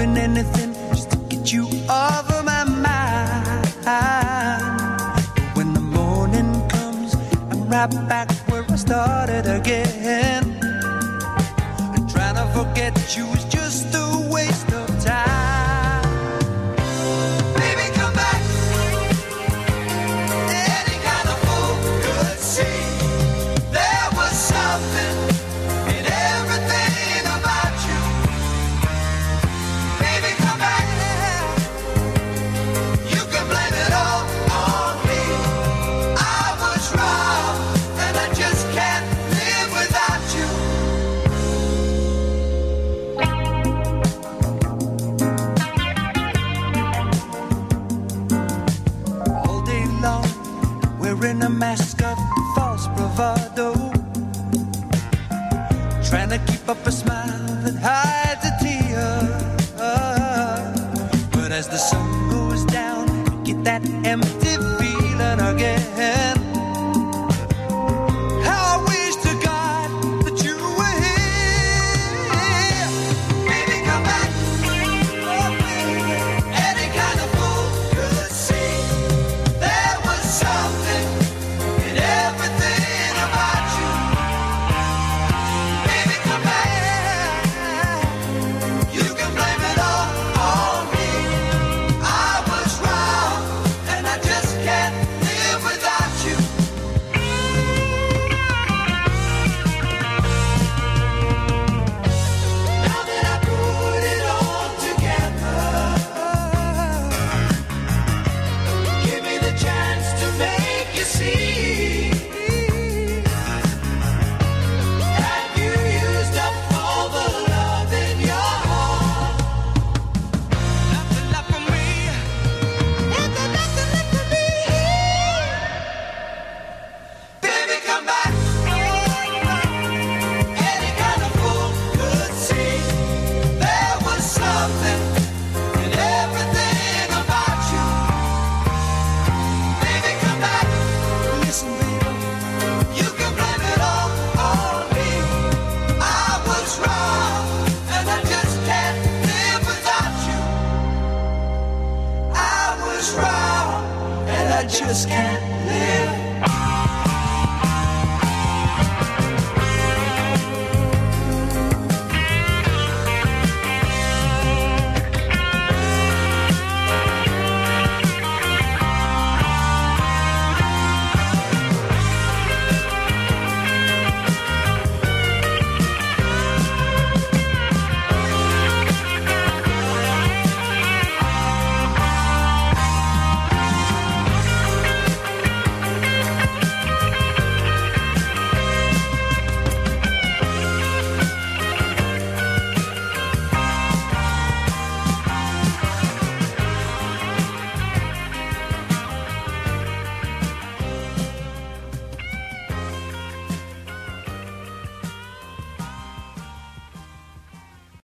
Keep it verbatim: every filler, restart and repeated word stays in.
doing anything just to get you off of my mind. But when the morning comes, I'm right back where I started again. And trying to forget you is just a waste of time. Baby, come back. Any kind of fool could see there was something in everything about you. Baby, come back. You can blame it all on me. I was wrong, and I just can't live without you. All day long, wearing a mask of false bravado, trying to keep up a smile that hides a tear. But as the sun goes down, I get that empty feeling again. How I wish to God that you were here. Baby, come back. Oh, baby. Any kind of fool could see there was something in everything about you. Baby, come back. You can blame it all on me. I was wrong, and I just can't live without you. Now that I put it all together, give me the chance to make you see. Have you used up all the love in your heart? Nothing left for me. Is there nothing left for me? Baby, come back. Any kind of fool could see there was something in everything about you. Baby, come back. Listen, baby, you can blame it all on me. I was wrong, and I just can't live without you. I was wrong, and I just can't live